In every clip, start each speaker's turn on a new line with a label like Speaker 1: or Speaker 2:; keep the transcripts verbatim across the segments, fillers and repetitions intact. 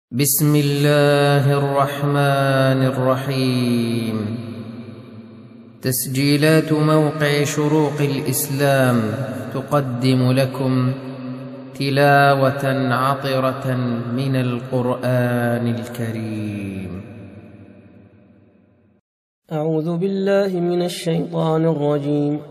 Speaker 1: بسم الله الرحمن الرحيم. تسجيلات موقع شروق الإسلام تقدم لكم تلاوة عطرة من القرآن الكريم.
Speaker 2: أعوذ بالله من الشيطان الرجيم.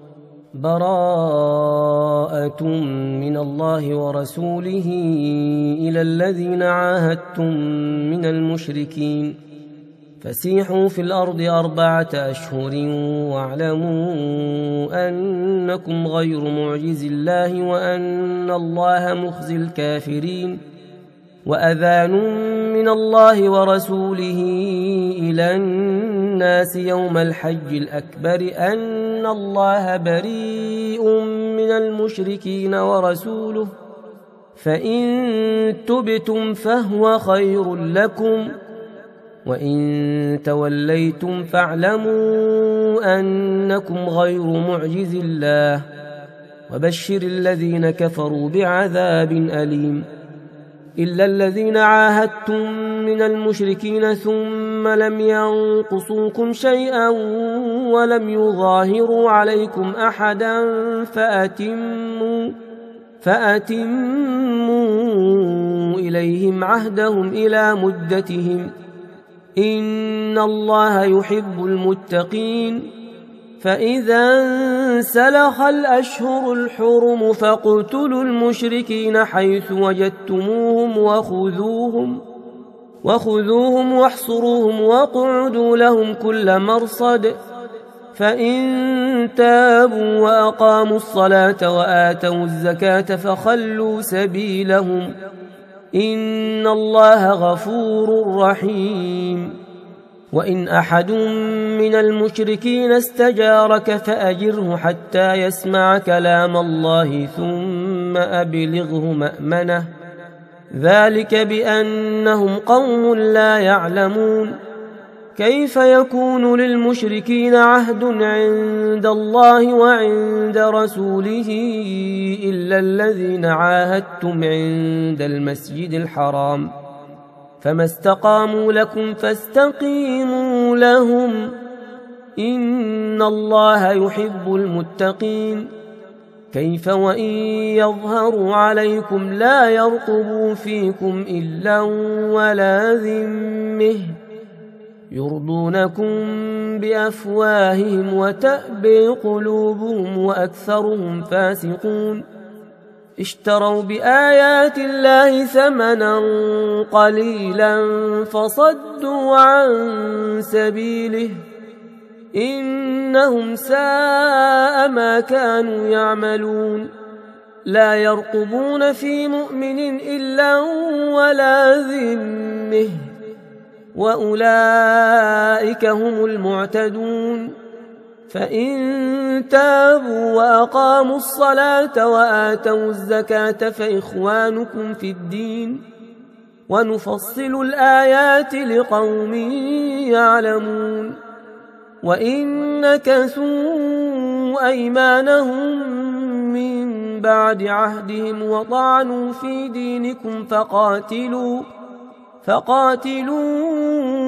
Speaker 2: براءة من الله ورسوله إلى الذين عاهدتم من المشركين فسيحوا في الأرض أربعة أشهر واعلموا أنكم غير معجز الله وأن الله مخزي الكافرين. وأذان من الله ورسوله إلى الناس يوم الحج الأكبر أن الله بريء من المشركين ورسوله فإن تبتم فهو خير لكم وإن توليتم فاعلموا أنكم غير معجز الله وبشر الذين كفروا بعذاب أليم. إلا الذين عاهدتم من المشركين ثم لم ينقصوكم شيئا ولم يظاهروا عليكم أحدا فأتموا, فأتموا إليهم عهدهم إلى مدتهم إن الله يحب المتقين. فإذا انسلخ الأشهر الحرم فاقتلوا المشركين حيث وجدتموهم وخذوهم, وخذوهم واحصروهم واقعدوا لهم كل مرصد. فإن تابوا وأقاموا الصلاة وآتوا الزكاة فخلوا سبيلهم إن الله غفور رحيم. وإن أحد من المشركين استجارك فأجره حتى يسمع كلام الله ثم أبلغه مأمنه ذلك بأنهم قوم لا يعلمون. كيف يكون للمشركين عهد عند الله وعند رسوله إلا الذين عاهدتم عند المسجد الحرام فما استقاموا لكم فاستقيموا لهم إن الله يحب المتقين. كيف وإن يظهروا عليكم لا يرقبوا فيكم إلا ولا ذمة يرضونكم بأفواههم وتأبي قلوبهم وأكثرهم فاسقون. اشتروا بآيات الله ثمنا قليلا فصدوا عن سبيله إنهم ساء ما كانوا يعملون. لا يرقبون في مؤمن إلا ولا ذمة وأولئك هم المعتدون. فإن تابوا وأقاموا الصلاة وآتوا الزكاة فإخوانكم في الدين ونفصل الآيات لقوم يعلمون. وإن نكثوا أيمانهم من بعد عهدهم وطعنوا في دينكم فقاتلوا فقاتلوا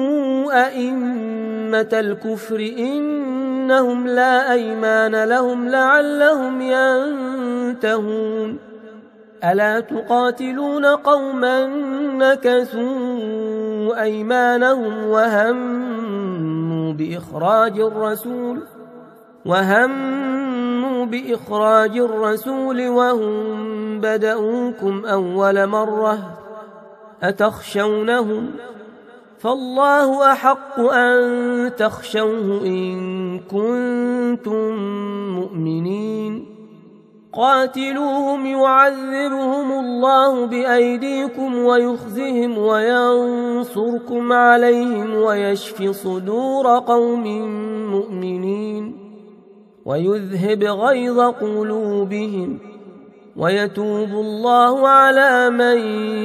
Speaker 2: أئمة الكفر إنهم لا أيمان لهم لعلهم ينتهون. ألا تقاتلون قوما نكثوا أيمانهم وهموا بإخراج الرسول وهموا بإخراج الرسول وهم بدؤوكم أول مرة أتخشونهم فالله أحق أن تخشوه إن كنتم مؤمنين. قاتلوهم يعذبهم الله بأيديكم ويخزهم وينصركم عليهم ويشف صدور قوم مؤمنين ويذهب غيظ قلوبهم ويتوب الله على من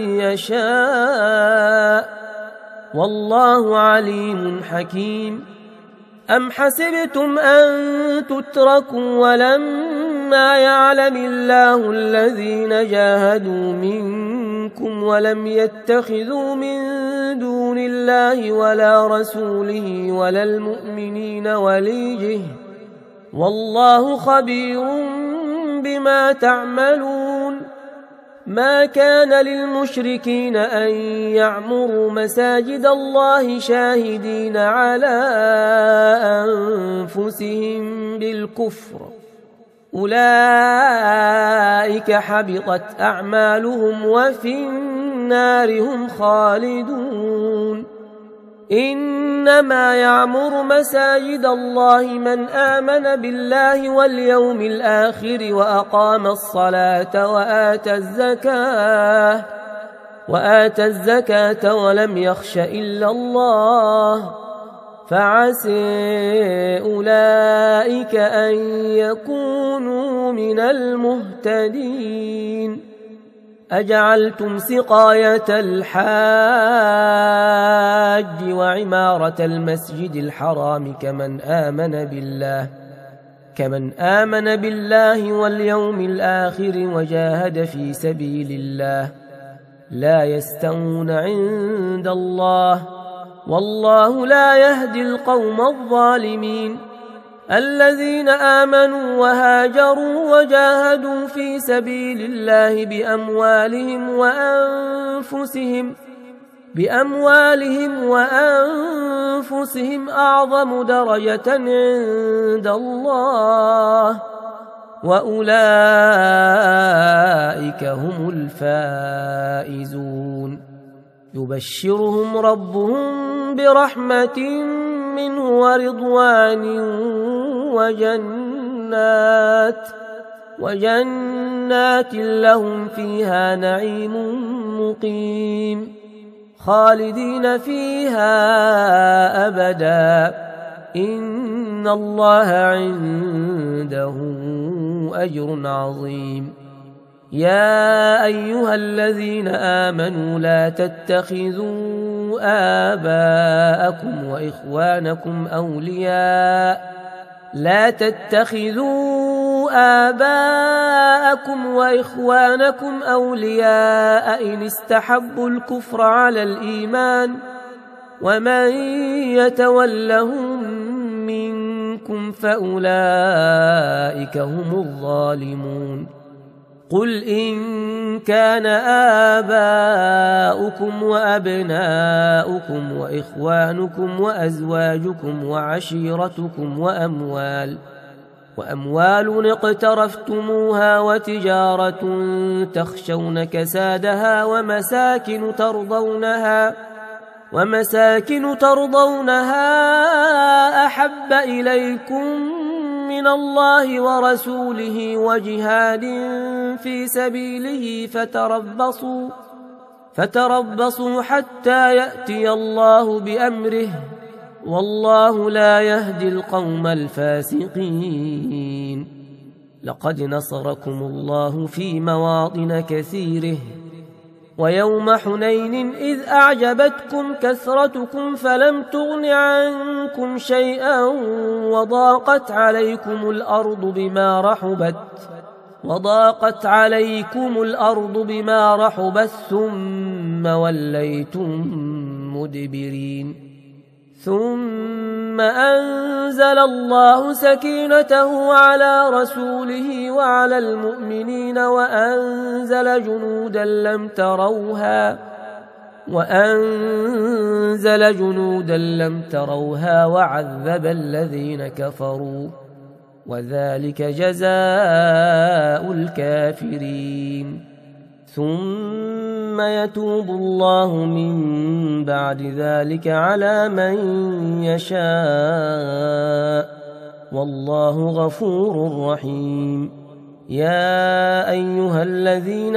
Speaker 2: يشاء والله عليم حكيم. أم حسبتم أن تتركوا ولما يعلم الله الذين جاهدوا منكم منكم ولم يتخذوا من دون الله ولا رسوله ولا المؤمنين وليجه والله خبير بما تعملون. ما كان للمشركين أن يعمروا مساجد الله شاهدين على أنفسهم بالكفر أولئك حبطت أعمالهم وفي النار هم خالدون. إنما يعمر مساجد الله من آمن بالله واليوم الآخر وأقام الصلاة وآتى الزكاة وآتى الزكاة ولم يخش إلا الله فعسى أولئك أن يكونوا من المهتدين. أجعلتم سقاية الحاج وعمارة المسجد الحرام كمن آمن بالله كمن آمن بالله واليوم الآخر وجاهد في سبيل الله لا يستوون عند الله والله لا يهدي القوم الظالمين. الذين آمنوا وهاجروا وجاهدوا في سبيل الله بأموالهم وأنفسهم بأموالهم وأنفسهم أعظم درجة عند الله وأولئك هم الفائزون. يبشرهم ربهم برحمة منه ورضوان وجنات وجنات لهم فيها نعيم مقيم خالدين فيها أبدا إن الله عنده أجر عظيم. يا أيها الذين آمنوا لا تتخذوا آباءكم وإخوانكم أولياء لا تتخذوا آباءكم وإخوانكم أولياء إن استحبوا الكفر على الإيمان ومن يتولهم منكم فأولئك هم الظالمون. قل إن كان آباؤكم وأبناؤكم وإخوانكم وأزواجكم وعشيرتكم وأموال وأموال اقترفتموها وتجارة تخشون كسادها ومساكن ترضونها ومساكن ترضونها أحب إليكم من الله ورسوله وجهاد في سبيله فتربصوا فتربصوا حتى يأتي الله بأمره والله لا يهدي القوم الفاسقين. لقد نصركم الله في مواطن كثيره ويوم حنين إذ أعجبتكم كثرتكم فلم تغن عنكم شيئا وضاقت عليكم الأرض بما رحبت وضاقت عليكم الأرض بما رحبت ثم وليتم مدبرين. ثم أنزل الله سكينته على رسوله وعلى المؤمنين وأنزل جنودا لم تروها وأنزل جنودا لم تروها وعذب الذين كفروا وذلك جزاء الكافرين. ثم يتوب الله من بعد ذلك على من يشاء والله غفور رحيم. يا أيها الذين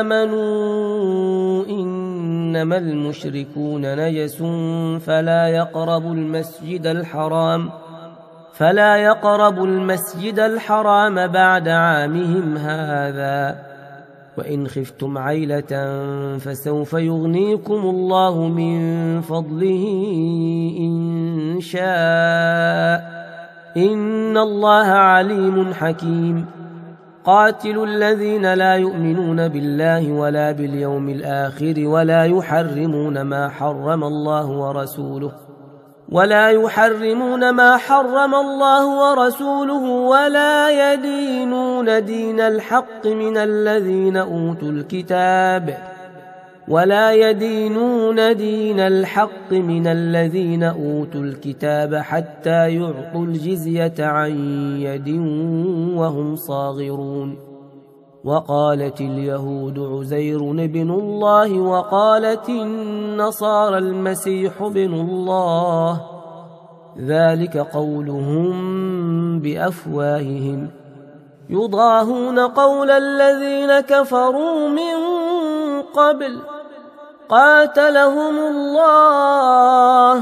Speaker 2: آمنوا إنما المشركون نجس فلا يقربوا المسجد الحرام فلا يقربوا المسجد الحرام بعد عامهم هذا وإن خفتم عيلة فسوف يغنيكم الله من فضله إن شاء إن الله عليم حكيم. قاتلوا الذين لا يؤمنون بالله ولا باليوم الآخر ولا يحرمون ما حرم الله ورسوله ولا يحرمون ما حرم الله ورسوله ولا يدينون دين الحق من الذين أوتوا الكتاب ولا يدينون دين الحق من الذين أوتوا الكتاب حتى يعطوا الجزية عن يد وهم صاغرون. وقالت اليهود عزير ابن الله وقالت النصارى المسيح ابن الله، ذلك قولهم بأفواههم يضاهون قول الذين كفروا من قبل قاتلهم الله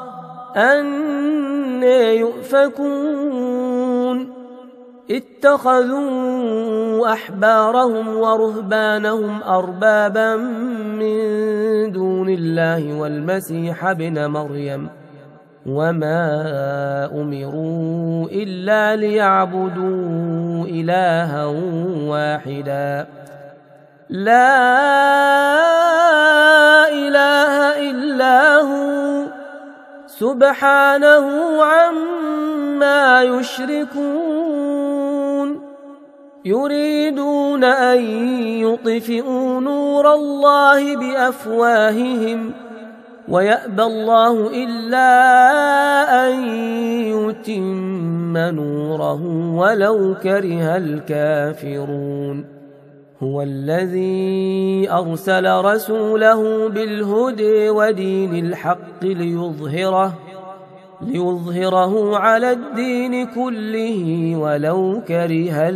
Speaker 2: أنى يؤفكون. اتخذوا أحبارهم ورهبانهم أربابا من دون الله والمسيح ابن مريم وما أمروا إلا ليعبدوا إلها واحدا لا إله إلا هو سبحانه عما يشركون. يريدون أن يطفئوا نور الله بأفواههم ويأبى الله إلا أن يتم نوره ولو كره الكافرون. هو الذي أرسل رسوله بالهدى ودين الحق ليظهره ليظهره على الدين كله ولو كره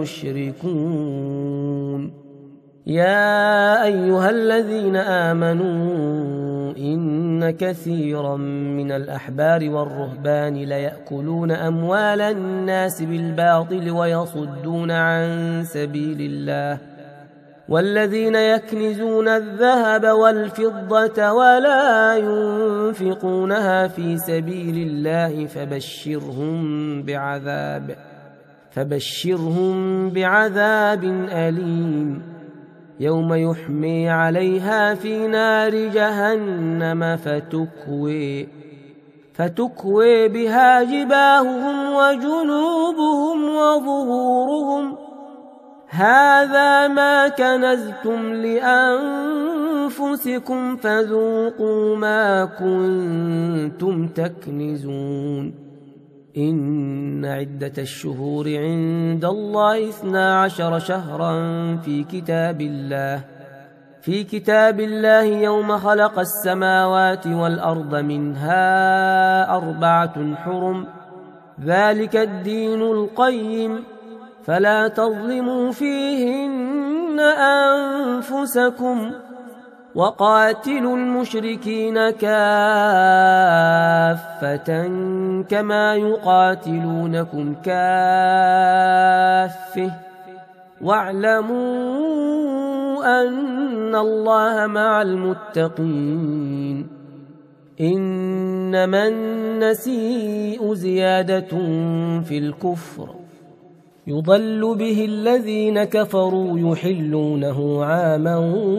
Speaker 2: المشركون. يا أيها الذين آمنوا إن كثيرا من الأحبار والرهبان ليأكلون أموال الناس بالباطل ويصدون عن سبيل الله والذين يكنزون الذهب والفضة ولا ينفقونها في سبيل الله فبشرهم بعذاب فبشرهم بعذاب أليم يوم يحمي عليها في نار جهنم فتكوي فتكوي بها جباههم وجنوبهم وظهورهم هذا ما كنزتم لأنفسكم فذوقوا ما كنتم تكنزون. إن عدة الشهور عند الله اثنا عشر شهرا في كتاب الله في كتاب الله يوم خلق السماوات والأرض منها أربعة حرم ذلك الدين القيم فلا تظلموا فيهن أنفسكم وقاتلوا المشركين كافة كما يقاتلونكم كافة واعلموا أن الله مع المتقين. إنما النسيء زيادة في الكفر يضل به الذين كفروا يحلونه عاما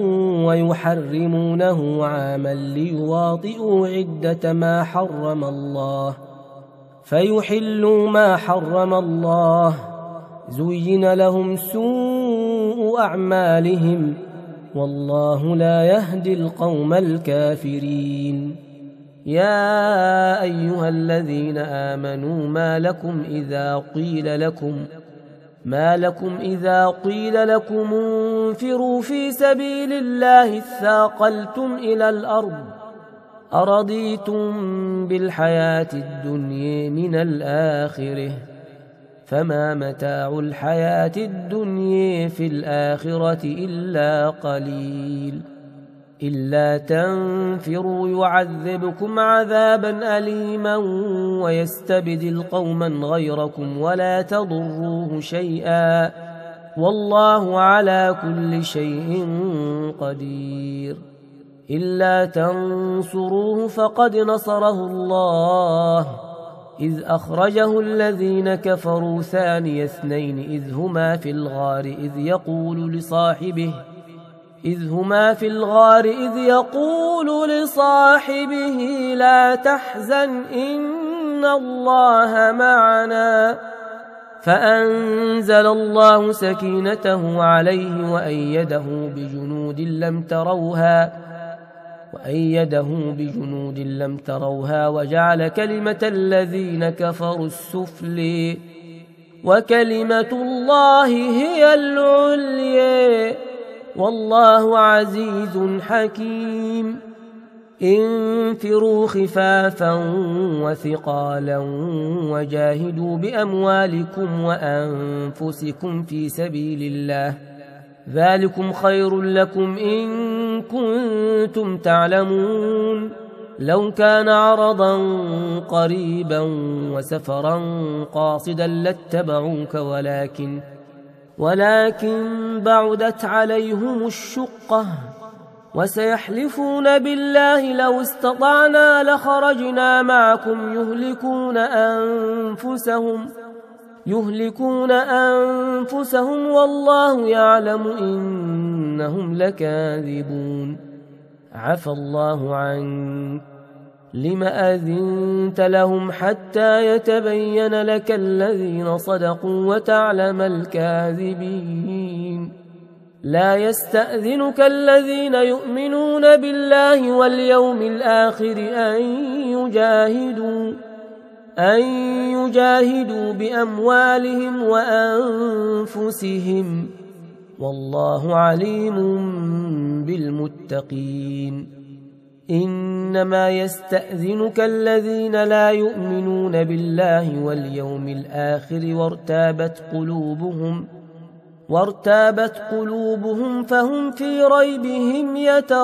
Speaker 2: ويحرمونه عاما ليواطئوا عدة ما حرم الله فيحلوا ما حرم الله زين لهم سوء أعمالهم والله لا يهدي القوم الكافرين. يا أيها الذين آمنوا ما لكم إذا قيل لكم ما لكم إذا قيل لكم انفروا في سبيل الله اثاقلتم إلى الأرض أرضيتم بالحياة الدنيا من الآخرة فما متاع الحياة الدنيا في الآخرة إلا قليل. إلا تنفروا يعذبكم عذابا أليما ويستبدل قوما غيركم ولا تضروه شيئا والله على كل شيء قدير. إلا تنصروه فقد نصره الله إذ أخرجه الذين كفروا ثاني اثنين إذ هما في الغار إذ يقول لصاحبه إذ هما في الغار إذ يقول لصاحبه لا تحزن إن الله معنا فأنزل الله سكينته عليه وأيده بجنود لم تروها وأيده بجنود لم تروها وجعل كلمة الذين كفروا السفلى وكلمة الله هي العليا والله عزيز حكيم. انفروا خفافا وثقالا وجاهدوا بأموالكم وأنفسكم في سبيل الله ذلكم خير لكم إن كنتم تعلمون. لو كان عرضا قريبا وسفرا قاصدا لاتبعوك ولكن ولكن بعدت عليهم الشقة وسيحلفون بالله لو استطعنا لخرجنا معكم يهلكون أنفسهم يهلكون أنفسهم والله يعلم إنهم لكاذبون. عفى الله عنك لم أذنت لهم حتى يتبين لك الذين صدقوا وتعلم الكاذبين. لا يستأذنك الذين يؤمنون بالله واليوم الآخر أن يجاهدوا أن يجاهدوا بأموالهم وأنفسهم والله عليم بالمتقين. إنما يستأذنك الذين لا يؤمنون بالله واليوم الآخر وارتابت قلوبهم وارتابت قلوبهم فهم في ريبهم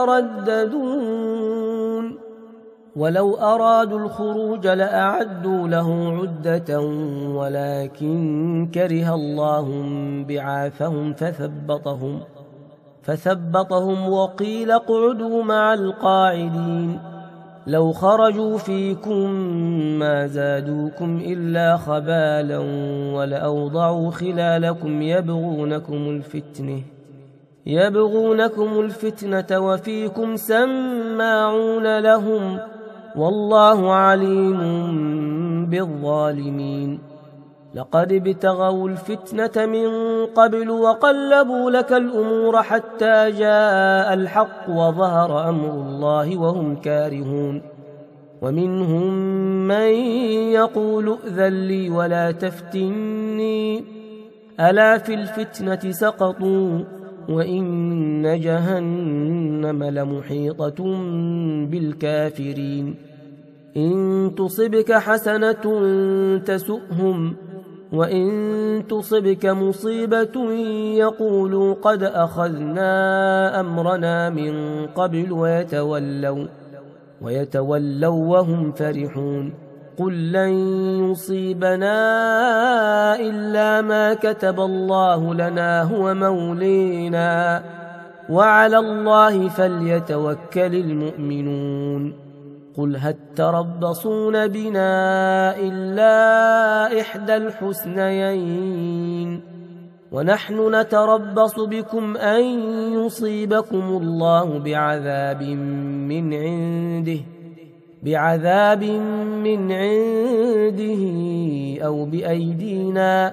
Speaker 2: يترددون. ولو أرادوا الخروج لأعدوا له عدة ولكن كره الله بعاثهم فثبطهم فثبطهم وقيل اقعدوا مع القاعدين. لو خرجوا فيكم ما زادوكم إلا خبالا ولأوضعوا خلالكم يبغونكم الفتنة يبغونكم الفتنة وفيكم سماعون لهم والله عليم بالظالمين. لقد ابتغوا الفتنة من قبل وقلبوا لك الأمور حتى جاء الحق وظهر أمر الله وهم كارهون. ومنهم من يقول ائذن لي ولا تفتني ألا في الفتنة سقطوا وإن جهنم لمحيطة بالكافرين. إن تصبك حسنة تسؤهم وإن تصبك مصيبة يقولوا قد أخذنا أمرنا من قبل ويتولوا ويتولوا وهم فرحون. قل لن يصيبنا إلا ما كتب الله لنا هو مولينا وعلى الله فليتوكل المؤمنون. قل هل تربصون بنا إلا إحدى الحسنيين ونحن نتربص بكم أن يصيبكم الله بعذاب من عنده بعذاب من عنده أو بأيدينا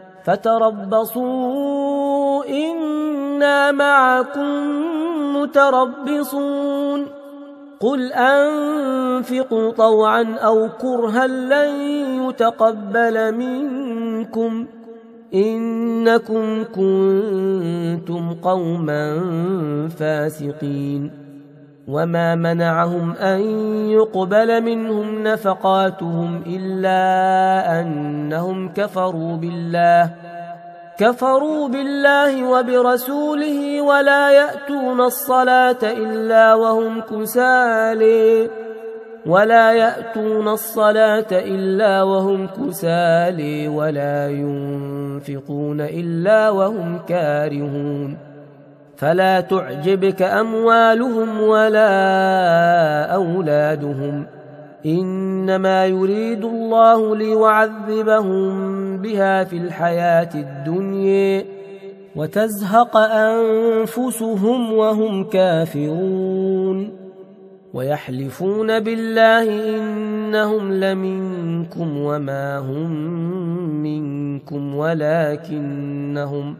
Speaker 2: فتربصوا إنا معكم متربصون. قل أنفقوا طوعا أو كرها لن يتقبل منكم إنكم كنتم قوما فاسقين. وما منعهم أن يقبل منهم نفقاتهم إلا أنهم كفروا بالله كفروا بالله وبرسوله ولا يأتون الصلاة إلا وهم كسالى ولا يأتون الصلاة إلا وهم كسالى ولا ينفقون إلا وهم كارهون. فلا تعجبك أموالهم ولا أولادهم إنما يريد الله ليعذبهم بها في الحياة الدنيا وتزهق أنفسهم وهم كافرون ويحلفون بالله إنهم لمنكم وما هم منكم ولكنهم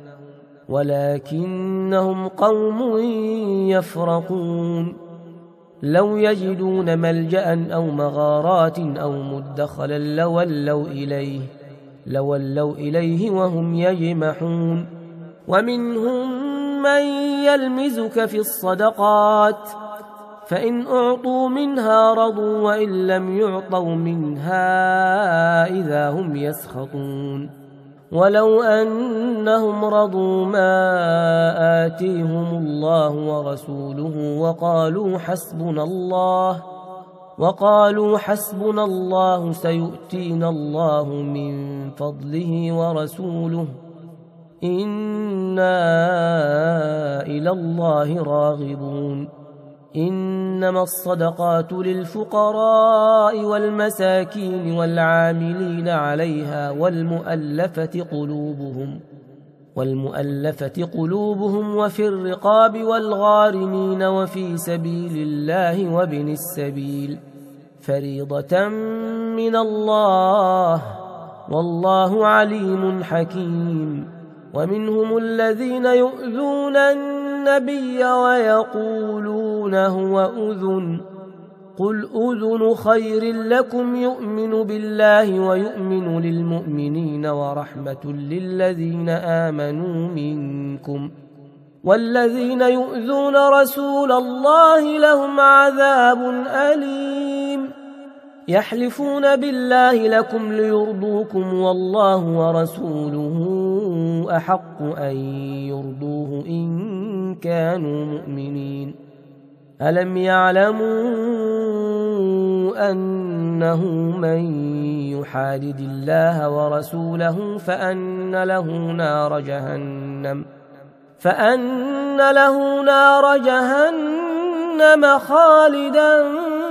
Speaker 2: ولكنهم قوم يفرقون لو يجدون ملجأ أو مغارات أو مدخلا لولوا إليه لولوا إليه وهم يجمحون ومنهم من يلمزك في الصدقات فإن أعطوا منها رضوا وإن لم يعطوا منها إذا هم يسخطون ولو أنهم رضوا ما آتيهم الله ورسوله وقالوا حسبنا الله وقالوا حسبنا الله سيؤتينا الله من فضله ورسوله إنا إلى الله راغبون إنما الصدقات للفقراء والمساكين والعاملين عليها والمؤلفة قلوبهم والمؤلفة قلوبهم وفي الرقاب والغارمين وفي سبيل الله وابن السبيل فريضة من الله والله عليم حكيم ومنهم الذين يؤذون النبي ويقولون هو أذن قل أذن خير لكم يؤمن بالله ويؤمن للمؤمنين ورحمة للذين آمنوا منكم والذين يؤذون رسول الله لهم عذاب أليم يحلفون بالله لكم ليرضوكم والله ورسوله أحق أن يرضوه إن كانوا مؤمنين ألم يعلموا أنه من يحادد الله ورسوله فأن له نار جهنم فأن له نار جهنم خالدا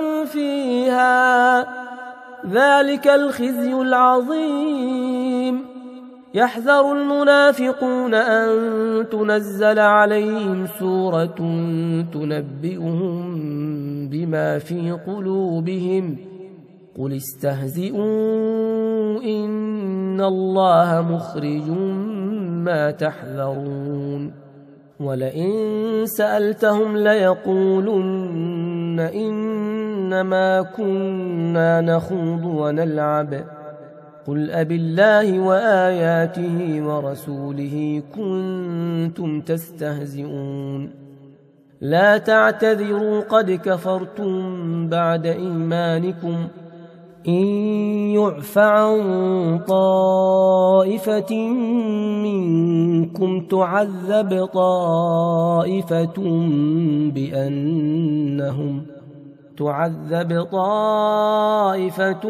Speaker 2: فيها ذلك الخزي العظيم يحذر المنافقون أن تنزل عليهم سورة تنبئهم بما في قلوبهم قل استهزئوا إن الله مخرج ما تحذرون ولئن سألتهم ليقولن إنما كنا نخوض ونلعب قل أبالله وآياته ورسوله كنتم تستهزئون لا تعتذروا قد كفرتم بعد إيمانكم إن يعف عن طائفة منكم تعذب طائفة بأنهم تعذب طائفة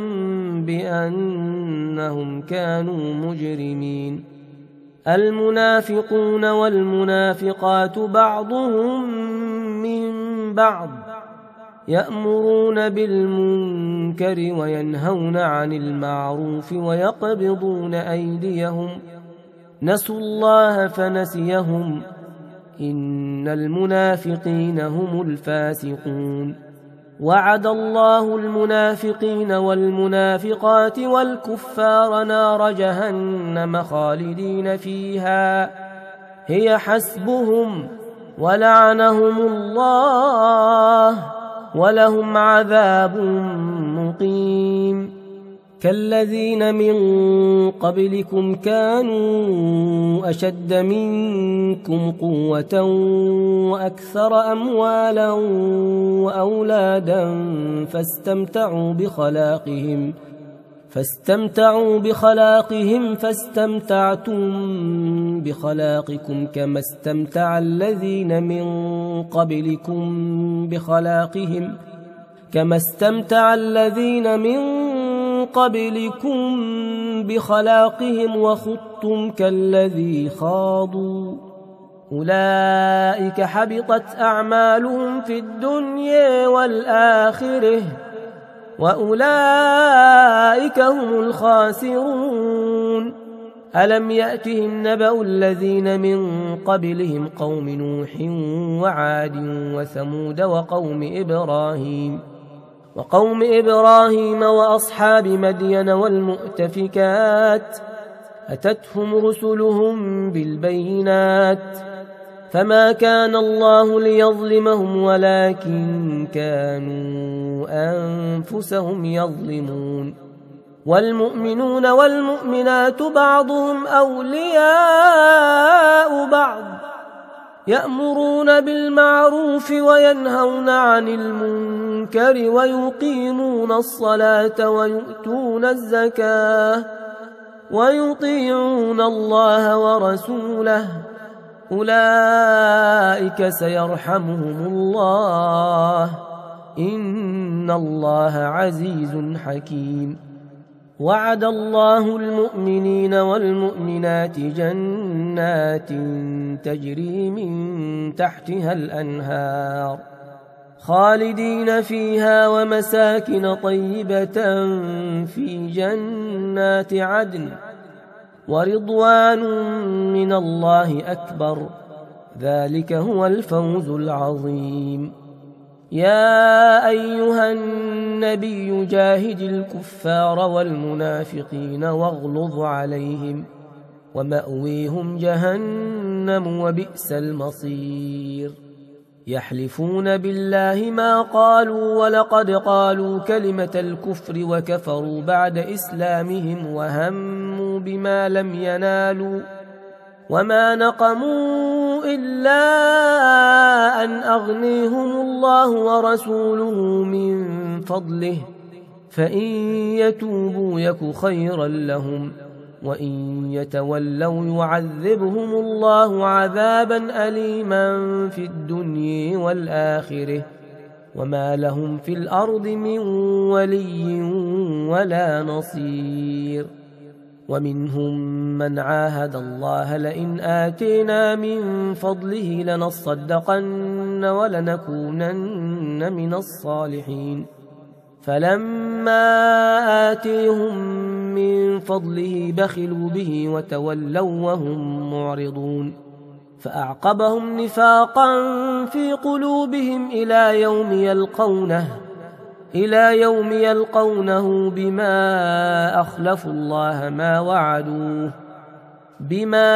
Speaker 2: بأنهم كانوا مجرمين المنافقون والمنافقات بعضهم من بعض يأمرون بالمنكر وينهون عن المعروف ويقبضون أيديهم نسوا الله فنسيهم إن المنافقين هم الفاسقون وعد الله المنافقين والمنافقات والكفار نار جهنم خالدين فيها هي حسبهم ولعنهم الله ولهم عذاب مقيم كالذين من قبلكم كانوا أشد منكم قوة وأكثر أموالا وأولادا فاستمتعوا بخلاقهم فاستمتعوا بخلاقهم فاستمتعتم بخلاقكم كما استمتع الذين من قبلكم بخلاقهم كما استمتع الذين من قبلكم بخلاقهم وخضتم كالذي خاضوا أولئك حبطت أعمالهم في الدنيا والآخرة وأولئك هم الخاسرون. ألم يأتهم نبأ الذين من قبلهم قوم نوح وعاد وثمود وقوم إبراهيم وقوم إبراهيم وأصحاب مدين والمؤتفكات أتتهم رسلهم بالبينات فما كان الله ليظلمهم ولكن كانوا أنفسهم يظلمون. والمؤمنون والمؤمنات بعضهم أولياء بعض يأمرون بالمعروف وينهون عن المنكر ويقيمون الصلاة ويؤتون الزكاة ويطيعون الله ورسوله أولئك سيرحمهم الله إن الله عزيز حكيم. وعد الله المؤمنين والمؤمنات جنات تجري من تحتها الأنهار خالدين فيها ومساكن طيبة في جنات عدن ورضوان من الله أكبر ذلك هو الفوز العظيم. يا أيها النبي جاهد الكفار والمنافقين واغلظ عليهم ومأويهم جهنم وبئس المصير. يحلفون بالله ما قالوا ولقد قالوا كلمة الكفر وكفروا بعد إسلامهم وهموا بما لم ينالوا وما نقموا إلا أن أغنيهم الله ورسوله من فضله فإن يتوبوا يك خيرا لهم وإن يتولوا يعذبهم الله عذابا أليما في الدنيا والآخرة وما لهم في الأرض من ولي ولا نصير. ومنهم من عاهد الله لئن آتينا من فضله لنصدقن ولنكونن من الصالحين فلما آتيهم من فضله بخلوا به وتولوا وهم معرضون فأعقبهم نفاقا في قلوبهم إلى يوم يلقونه إلى يوم يلقونه بما أخلفوا الله ما وعدوه بما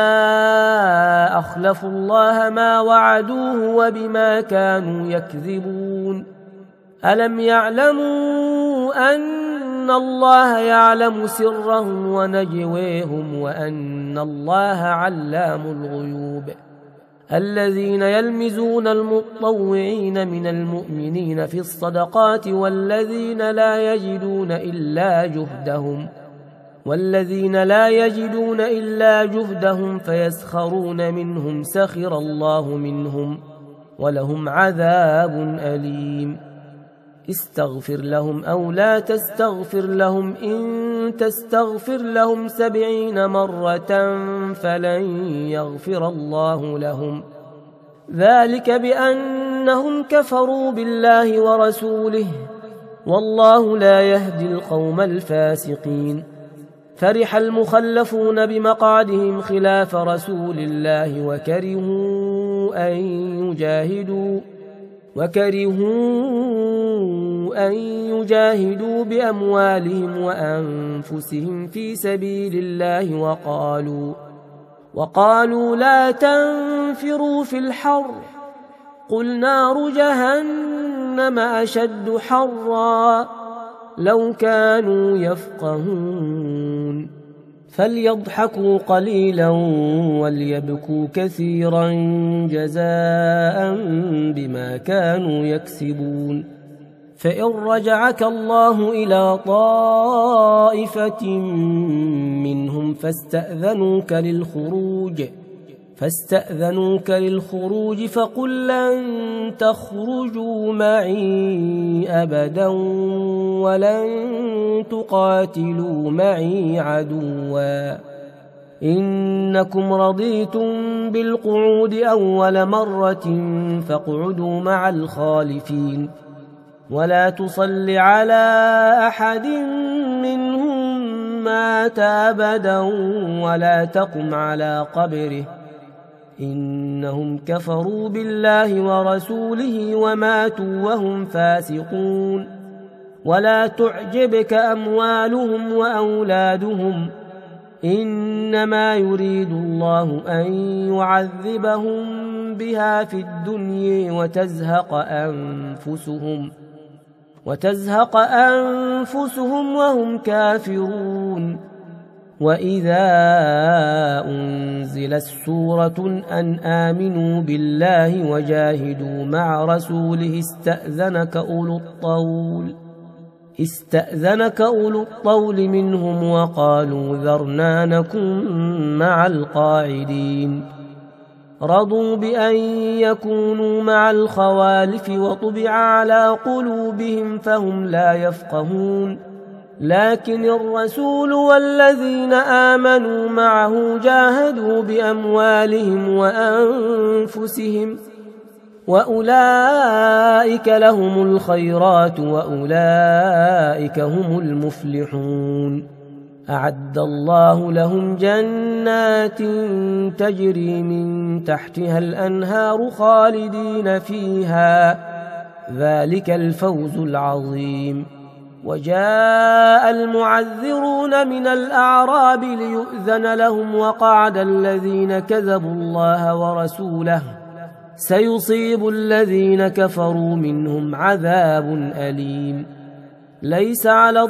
Speaker 2: أخلفوا الله ما وعدوه وبما كانوا يكذبون. ألم يعلموا أن الله يعلم سرهم ونجويهم وأن الله علام الغيوب. الذين يلمزون المطوعين من المؤمنين في الصدقات والذين لا يجدون إلا جهدهم والذين لا يجدون إلا جهدهم فيسخرون منهم سخر الله منهم ولهم عذاب أليم. استغفر لهم أو لا تستغفر لهم إن تستغفر لهم سبعين مرة فلن يغفر الله لهم ذلك بأنهم كفروا بالله ورسوله والله لا يهدي القوم الفاسقين. فرح المخلفون بمقعدهم خلاف رسول الله وكرهوا أن يجاهدوا وكرهوا أن يجاهدوا بأموالهم وأنفسهم في سبيل الله وقالوا وقالوا لا تنفروا في الحر قل نار جهنم أشد حرا لو كانوا يفقهون. فليضحكوا قليلا وليبكوا كثيرا جزاء بما كانوا يكسبون. فإن رجعك الله إلى طائفة منهم فاستأذنوك للخروج فاستأذنوك للخروج فقل لن تخرجوا معي أبدا ولن تقاتلوا معي عدوا إنكم رضيتم بالقعود أول مرة فاقعدوا مع الخالفين. ولا تصل على أحد منهم مات أبدا ولا تقم على قبره إنهم كفروا بالله ورسوله وماتوا وهم فاسقون. ولا تعجبك أموالهم وأولادهم إنما يريد الله أن يعذبهم بها في الدنيا وتزهق أنفسهم وتزهق أنفسهم وهم كافرون. وإذا أنزلت سورة أن آمنوا بالله وجاهدوا مع رسوله استأذنك أولو الطول استأذنك أولو الطول منهم وقالوا ذرنا نكن مع القاعدين. رضوا بأن يكونوا مع الخوالف وطبع على قلوبهم فهم لا يفقهون. لكن الرسول والذين آمنوا معه جاهدوا بأموالهم وأنفسهم وأولئك لهم الخيرات وأولئك هم المفلحون. أعد الله لهم جنات تجري من تحتها الأنهار خالدين فيها ذلك الفوز العظيم. وجاء المعذرون من الأعراب ليؤذن لهم وقعد الذين كذبوا الله ورسوله سيصيب الذين كفروا منهم عذاب أليم. ليس على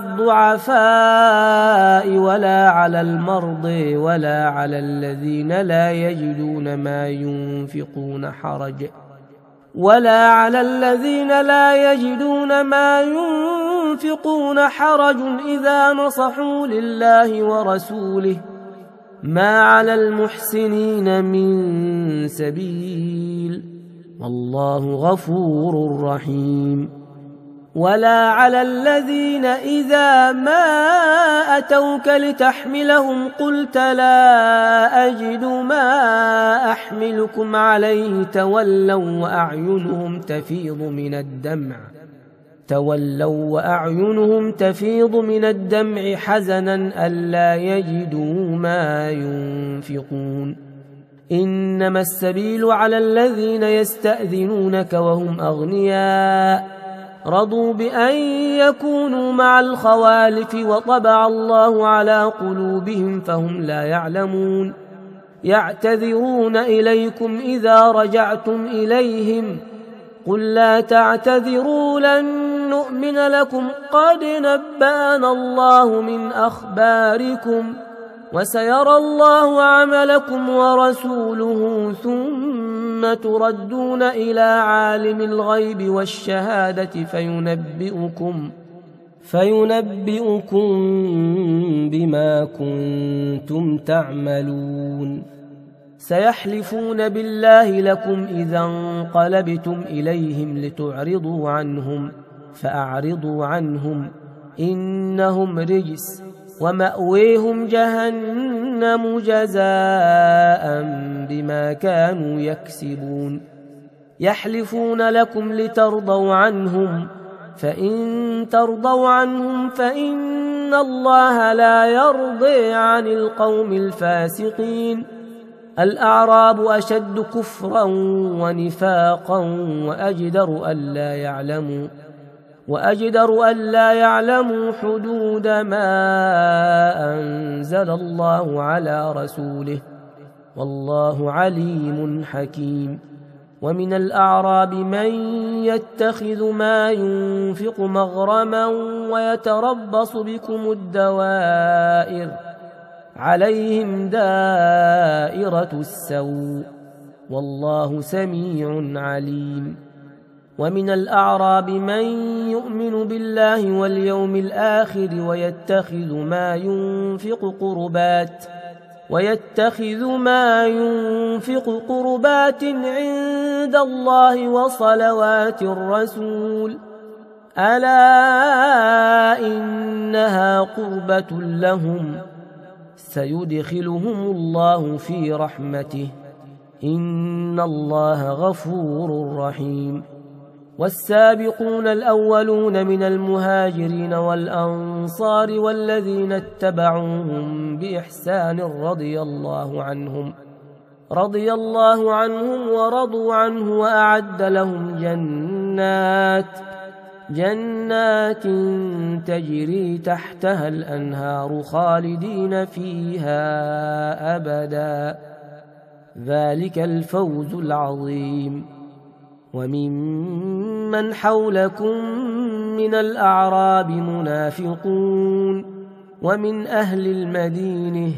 Speaker 2: الضعفاء ولا على المرضى ولا على الذين لا يجدون ما ينفقون حرج ولا على الذين لا يجدون ما ينفقون حرج إذا نصحوا لله ورسوله ما على المحسنين من سبيل والله غفور رحيم. ولا على الذين إذا ما أتوك لتحملهم قلت لا أجد ما أحملكم عليه تولوا وأعينهم تفيض من الدمع تولوا وأعينهم تفيض من الدمع حزنا ألا يجدوا ما ينفقون. إنما السبيل على الذين يستأذنونك وهم أغنياء رضوا بأن يكونوا مع الخوالف وطبع الله على قلوبهم فهم لا يعلمون. يعتذرون إليكم إذا رجعتم إليهم قل لا تعتذروا لن نؤمن لكم قد نبأنا الله من أخباركم وسيرى الله عملكم ورسوله ثم تردون إلى عالم الغيب والشهادة فينبئكم فينبئكم بما كنتم تعملون. سيحلفون بالله لكم إذا انقلبتم إليهم لتعرضوا عنهم فأعرضوا عنهم إنهم رجس ومأويهم جهنم جزاء بما كانوا يكسبون. يحلفون لكم لترضوا عنهم فإن ترضوا عنهم فإن الله لا يرضي عن القوم الفاسقين. الأعراب أشد كفرا ونفاقا وأجدر ألا يعلموا وأجدر ألا يعلموا حدود ما أنزل الله على رسوله والله عليم حكيم. ومن الأعراب من يتخذ ما ينفق مغرما ويتربص بكم الدوائر عليهم دائرة السوء والله سميع عليم. ومن الأعراب من يؤمن بالله واليوم الآخر ويتخذ ما ينفق قربات ويتخذ ما ينفق قربات عند الله وصلوات الرسول ألا إنها قربة لهم سيدخلهم الله في رحمته إن الله غفور رحيم. والسابقون الأولون من المهاجرين والأنصار والذين اتبعوهم بإحسان رضي الله عنهم رضي الله عنهم ورضوا عنه وأعد لهم جنات جنات تجري تحتها الأنهار خالدين فيها أبدا، ذلك الفوز العظيم. وممن حولكم من الأعراب منافقون ومن أهل المدينة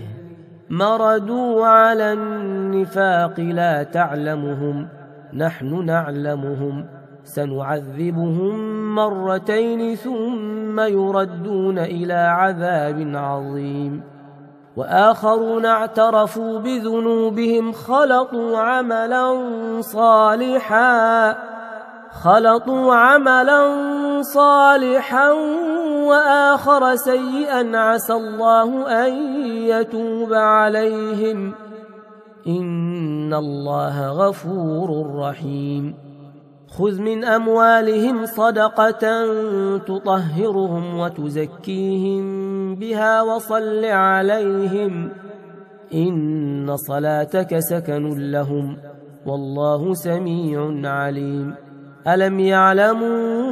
Speaker 2: مردوا على النفاق لا تعلمهم نحن نعلمهم سنعذبهم مرتين ثم يردون إلى عذاب عظيم. وآخرون اعترفوا بذنوبهم خلطوا عملا صالحا خلطوا عملا صالحا وآخر سيئا عسى الله أن يتوب عليهم إن الله غفور رحيم. خذ من أموالهم صدقة تطهرهم وتزكيهم بها وصل عليهم إن صلاتك سكن لهم والله سميع عليم. ألم يعلموا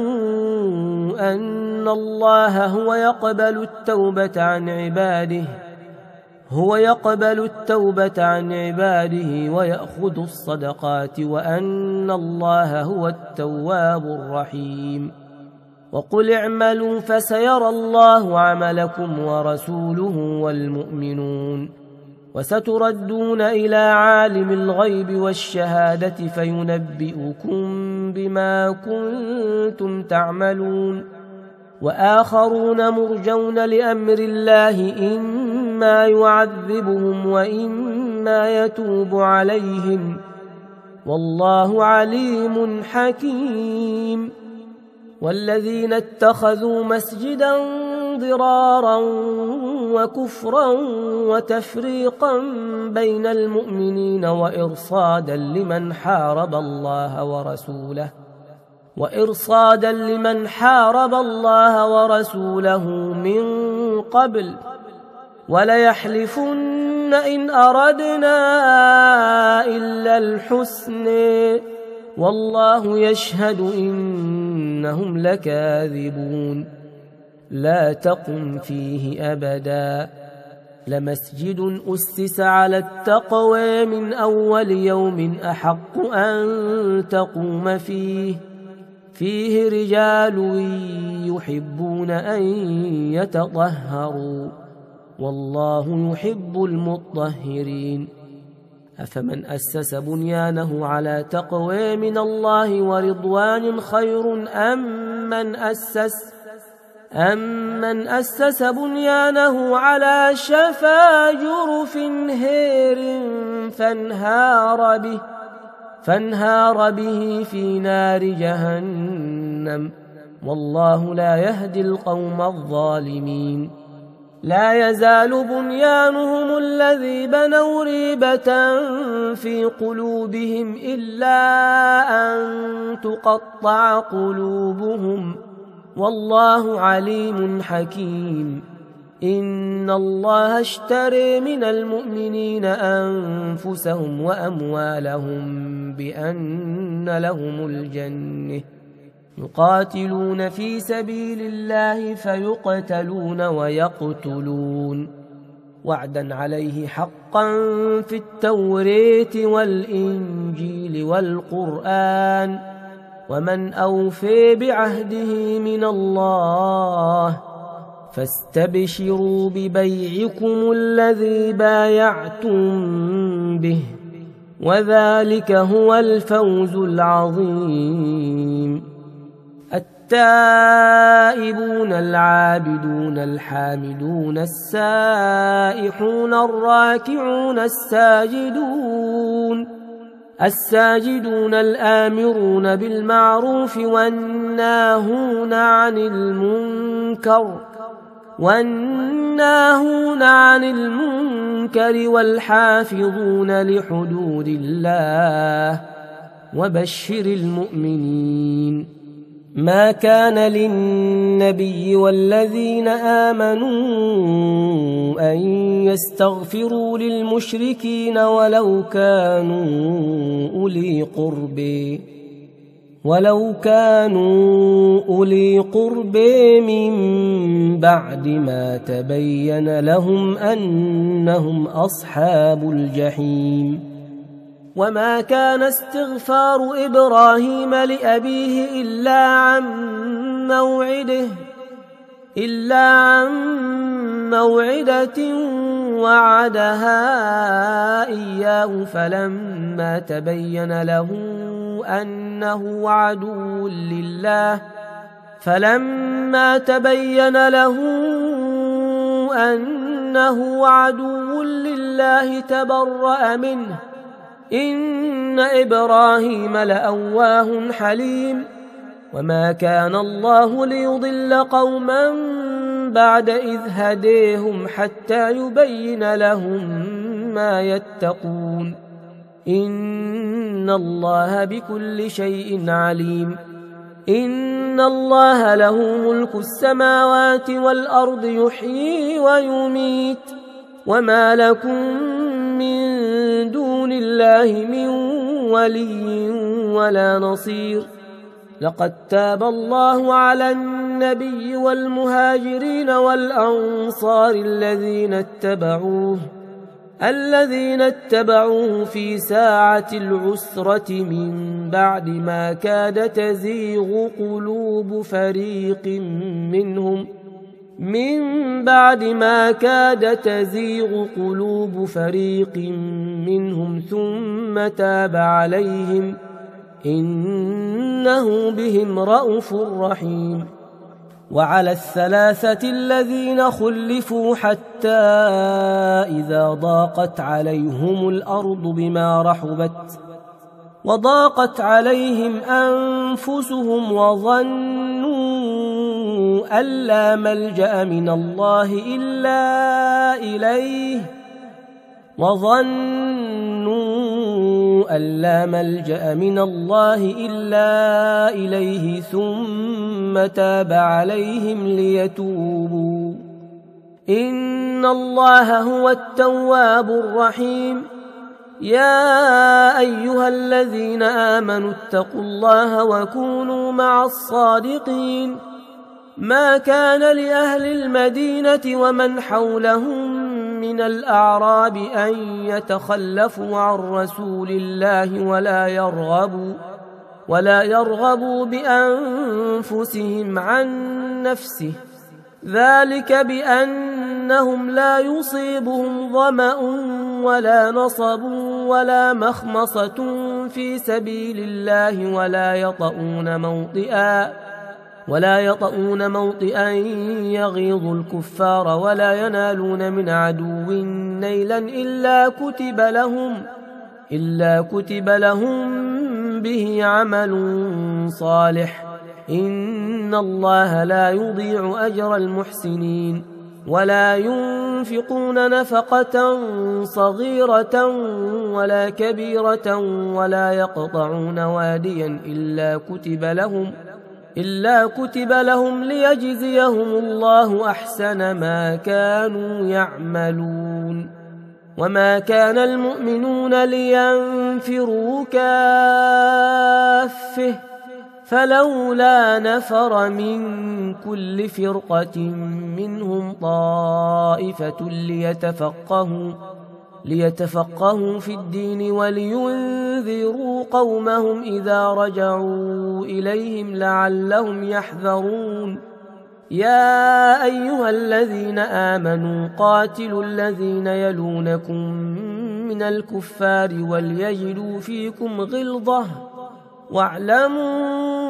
Speaker 2: أن الله هو يقبل التوبة عن عباده هو يقبل التوبة عن عباده ويأخذ الصدقات وأن الله هو التواب الرحيم. وقل اعملوا فسيرى الله عملكم ورسوله والمؤمنون وستردون إلى عالم الغيب والشهادة فينبئكم بما كنتم تعملون. وآخرون مرجون لأمر الله إما يعذبهم وإما يتوب عليهم والله عليم حكيم. والذين اتخذوا مسجدا ضرارا وكفرا وتفريقا بين المؤمنين وإرصادا لمن حارب الله ورسوله وإرصادا لمن حارب الله ورسوله من قبل وليحلفن إن أردنا إلا الحسن والله يشهد إنهم لكاذبون. لا تقم فيه أبدا لمسجد أسس على التقوى من أول يوم أحق أن تقوم فيه فيه رجال يحبون أن يتطهروا والله يحب المطهرين. أفمن أسس بنيانه على تقوى من الله ورضوان خير أم من أسس أمن أسس بنيانه على شفا جرف هير فانهار به فانهار به في نار جهنم والله لا يهدي القوم الظالمين. لا يزال بنيانهم الذي بنوا ريبة في قلوبهم إلا أن تقطع قلوبهم والله عليم حكيم. إن الله اشتري من المؤمنين أنفسهم وأموالهم بأن لهم الجنة يقاتلون في سبيل الله فيقتلون ويقتلون وعدا عليه حقا في التوراة والإنجيل والقرآن ومن أوفي بعهده من الله فاستبشروا ببيعكم الذي بايعتم به وذلك هو الفوز العظيم. التائبون العابدون الحامدون السائحون الراكعون الساجدون الساجدون الآمرون بالمعروف والناهون عن المنكر والناهون عن المنكر والحافظون لحدود الله وبشر المؤمنين. ما كان للنبي والذين آمنوا أن يستغفروا للمشركين ولو كانوا أولي قرب ولو كانوا أولي قرب من بعد ما تبين لهم أنهم أصحاب الجحيم. وما كان استغفار إبراهيم لأبيه إلا عن موعده إلا عن موعدة وعدها إياه فلما تبين له أنه عدو لله فلما تبين له أنه عدو لله تبرأ منه إن إبراهيم لأواه حليم. وما كان الله ليضل قوما بعد إذ هديهم حتى يبين لهم ما يتقون إن الله بكل شيء عليم. إن الله له ملك السماوات والأرض يحيي ويميت وما لكم من دون الله من ولي ولا نصير. لقد تاب الله على النبي والمهاجرين والأنصار الذين اتبعوه الذين اتبعوه في ساعة العسرة من بعد ما كاد تزيغ قلوب فريق منهم من بعد ما كاد تزيغ قلوب فريق منهم ثم تاب عليهم إنه بهم رءوف رحيم. وعلى الثلاثة الذين خلفوا حتى إذا ضاقت عليهم الأرض بما رحبت وضاقت عليهم أنفسهم وظنوا أن لا ملجأ من الله إلا إليه وظنوا أن لا ملجأ من الله إلا إليه ثم تاب عليهم ليتوبوا إن الله هو التواب الرحيم. يا أيها الذين آمنوا اتقوا الله وكونوا مع الصادقين. ما كان لأهل المدينة ومن حولهم من الأعراب أن يتخلفوا عن رسول الله ولا يرغبوا ولا يرغبوا بأنفسهم عن نفسه ذلك بأنهم لا يصيبهم ظمأ ولا نصب ولا مخمصة في سبيل الله ولا يطؤون موطئا ولا يطؤون موطئا يغيظ الكفار ولا ينالون من عدو نيلا إلا كتب لهم إلا كتب لهم به عمل صالح إن الله لا يضيع أجر المحسنين. ولا ينفقون نفقة صغيرة ولا كبيرة ولا يقطعون واديا إلا كتب لهم إلا كتب لهم ليجزيهم الله أحسن ما كانوا يعملون. وما كان المؤمنون لينفروا كافة فلولا نفر من كل فرقة منهم طائفة ليتفقهوا ليتفقهوا في الدين ولينذروا قومهم إذا رجعوا إليهم لعلهم يحذرون. يا أيها الذين آمنوا قاتلوا الذين يلونكم من الكفار وليجدوا فيكم غلظة واعلموا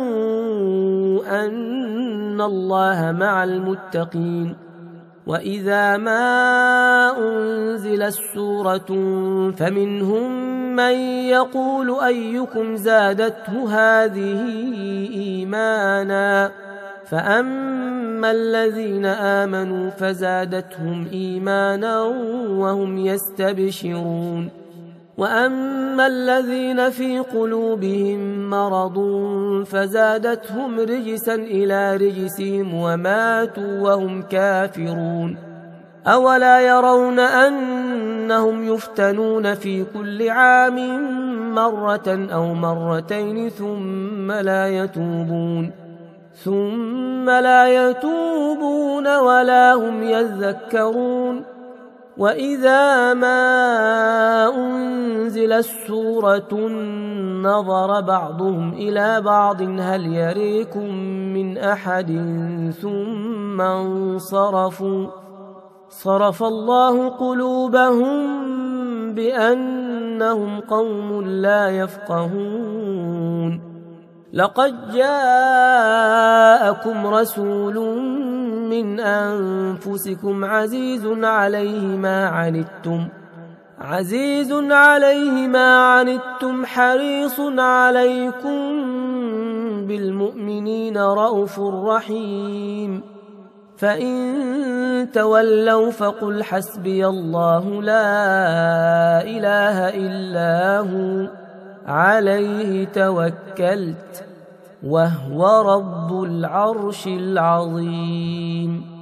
Speaker 2: أن الله مع المتقين. وإذا ما أنزلت سورة فمنهم من يقول أيكم زادته هذه إيمانا فأما الذين آمنوا فزادتهم إيمانا وهم يستبشرون. وأما الذين في قلوبهم مرض فزادتهم رجسا إلى رجسهم وماتوا وهم كافرون أولا يرون أنهم يفتنون في كل عام مرة أو مرتين ثم لا يتوبون ثم لا يتوبون ولا هم يذكرون وإذا ما أنزلت سورة نظر بعضهم إلى بعض هل يريكم من أحد ثم انصرفوا صرف الله قلوبهم بأنهم قوم لا يفقهون لقد جاءكم رسول من أنفسكم عزيز عليه ما عنتم عزيز عليه ما عنتم حريص عليكم بالمؤمنين رءوف رحيم فإن تولوا فقل حسبي الله لا إله إلا هو عليه توكلت وهو رب العرش العظيم.